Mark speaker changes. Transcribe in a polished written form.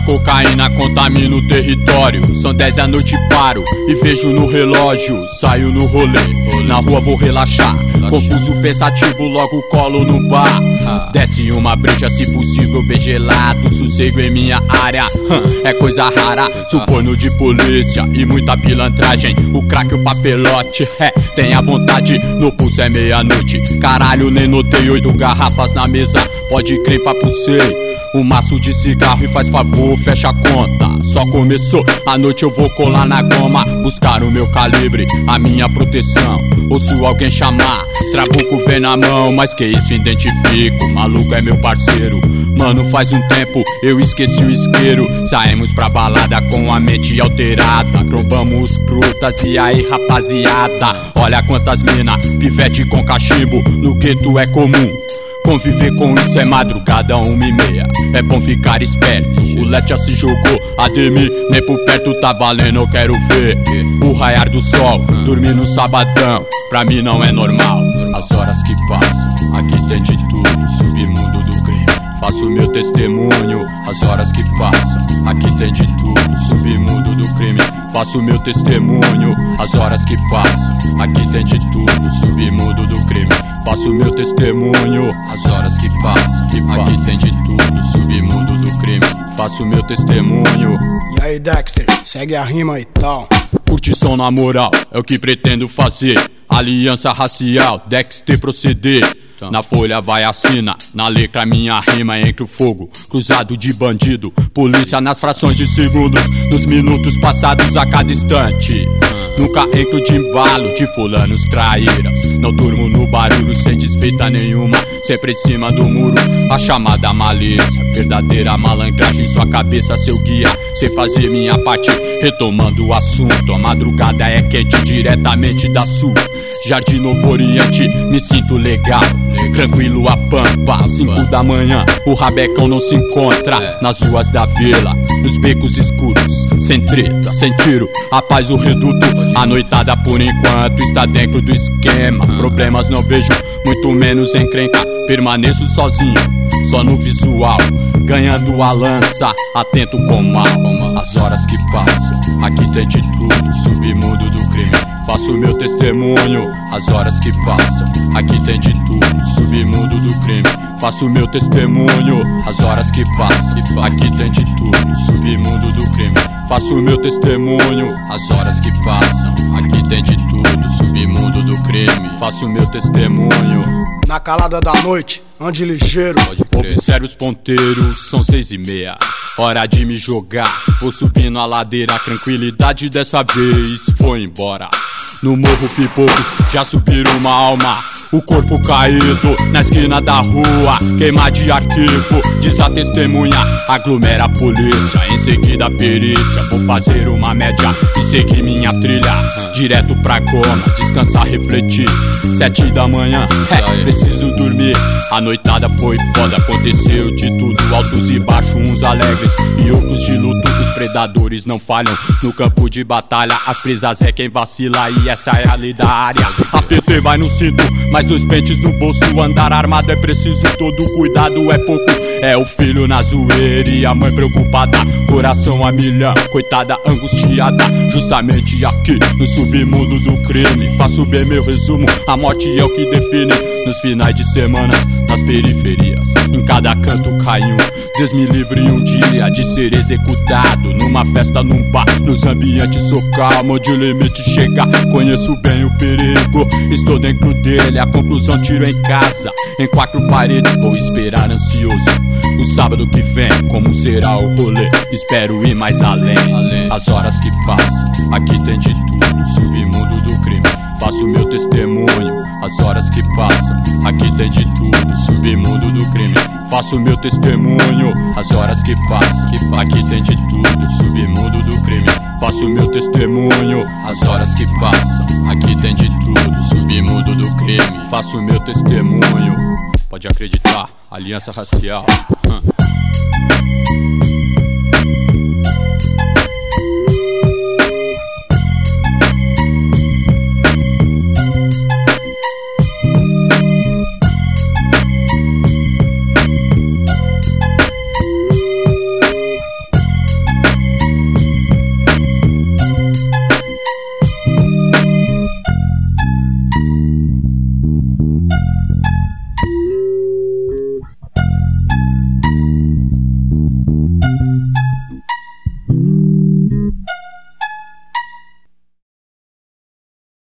Speaker 1: cocaína contamina o território. São 10 da noite, paro e vejo no relógio. Saio no rolê, na rua vou relaxar. Confuso, pensativo, logo colo no bar. Desce uma breja, se possível bem gelado. Sossego em minha área, é coisa rara. Suborno de polícia e muita pilantragem. O crack e o papelote, tenha vontade. No pulso é meia-noite, caralho, nem notei 8 garrafas na mesa. Pode crer, papo sei. Um maço de cigarro e faz favor, fecha a conta. Só começou, à noite eu vou colar na goma. Buscar o meu calibre, a minha proteção. Ouço alguém chamar, trabuco vem na mão. Mas que isso, identifico, maluco é meu parceiro. Mano, faz um tempo eu esqueci o isqueiro. Saímos pra balada com a mente alterada. Trombamos os frutas e aí rapaziada. Olha quantas mina, pivete com cachimbo. No gueto é comum, conviver com isso é madrugada 1h30. É bom ficar esperto, o Let já se jogou. Ademir, nem por perto tá valendo, eu quero ver o raiar do sol, dormir no sabadão. Pra mim não é normal, as horas que passam. Aqui tem de tudo, submundo do crime. Faço meu testemunho, as horas que passam. Aqui tem de tudo, submundo do crime. Faço meu testemunho, as horas que passam. Aqui tem de tudo, submundo do crime. Faço meu testemunho, as horas que passam. Aqui tem de tudo, submundo do crime. Faço meu testemunho.
Speaker 2: E aí, Dexter, segue a rima e tal.
Speaker 1: Curtição na moral, é o que pretendo fazer. Aliança racial, Dexter proceder. Na folha vai assina, na letra minha rima entre o fogo. Cruzado de bandido, polícia nas frações de segundos. Nos minutos passados a cada instante. Nunca entro de embalo de fulanos traíras. Não durmo no barulho sem desfeita nenhuma. Sempre em cima do muro, a chamada malícia. Verdadeira malandragem, sua cabeça seu guia. Sei fazer minha parte, retomando o assunto. A madrugada é quente diretamente da sul. Jardim Novo Oriente, me sinto legal. Tranquilo a pampa, 5 da manhã. O rabecão não se encontra nas ruas da vila. Nos becos escuros, sem treta, sem tiro. A paz o reduto, a noitada por enquanto está dentro do esquema. Problemas não vejo, muito menos encrenca. Permaneço sozinho, só no visual, ganhando a lança, atento com mal. As horas que passam, aqui tem de tudo, submundo do crime. Faço meu testemunho, as horas que passam. Aqui tem de tudo, submundo do crime. Faço meu testemunho, as horas que passam. Aqui tem de tudo, submundo do crime. Faço meu testemunho, as horas que passam. Aqui tem de tudo, submundo do crime. Faço meu testemunho.
Speaker 2: Na calada da noite, ande ligeiro.
Speaker 1: Observe os ponteiros, são 6h30. Hora de me jogar, vou subindo a ladeira. Tranquilidade dessa vez foi embora. No morro pipocos, já subiram uma alma. O corpo caído na esquina da rua. Queima de arquivo, diz a testemunha. Aglomera a polícia, em seguida a perícia. Vou fazer uma média e seguir minha trilha. Direto pra coma, descansar, refletir. 7 da manhã, preciso dormir. A noitada foi foda, aconteceu de tudo. Altos e baixos, uns alegres e outros de luto. Os predadores não falham no campo de batalha. As presas é quem vacila e essa é a lei da área. A PT vai no cinto, mais 2 pentes no bolso. Andar armado é preciso, todo cuidado é pouco. É o filho na zoeira e a mãe preocupada. Coração a milhão, coitada angustiada. Justamente aqui no submundo do crime. Faço bem meu resumo, a morte é o que define. Nos finais de semanas, nas periferias, em cada canto cai um. Deus me livre um dia de ser executado numa festa, num bar, nos ambientes sou calmo, onde o limite chega. Conheço bem o perigo, estou dentro dele. A conclusão tiro em casa, em 4 paredes vou esperar ansioso o sábado que vem, como será o rolê. Espero ir mais além. As horas que passam, aqui tem de tudo, submundo do crime. Faço meu testemunho, as horas que passam. Aqui tem de tudo, submundo do crime. Faço meu testemunho, as horas que passam. Aqui tem de tudo, submundo do crime. Faço meu testemunho, as horas que passam. Aqui tem de tudo, submundo do crime. Faço meu testemunho. Pode acreditar, aliança racial.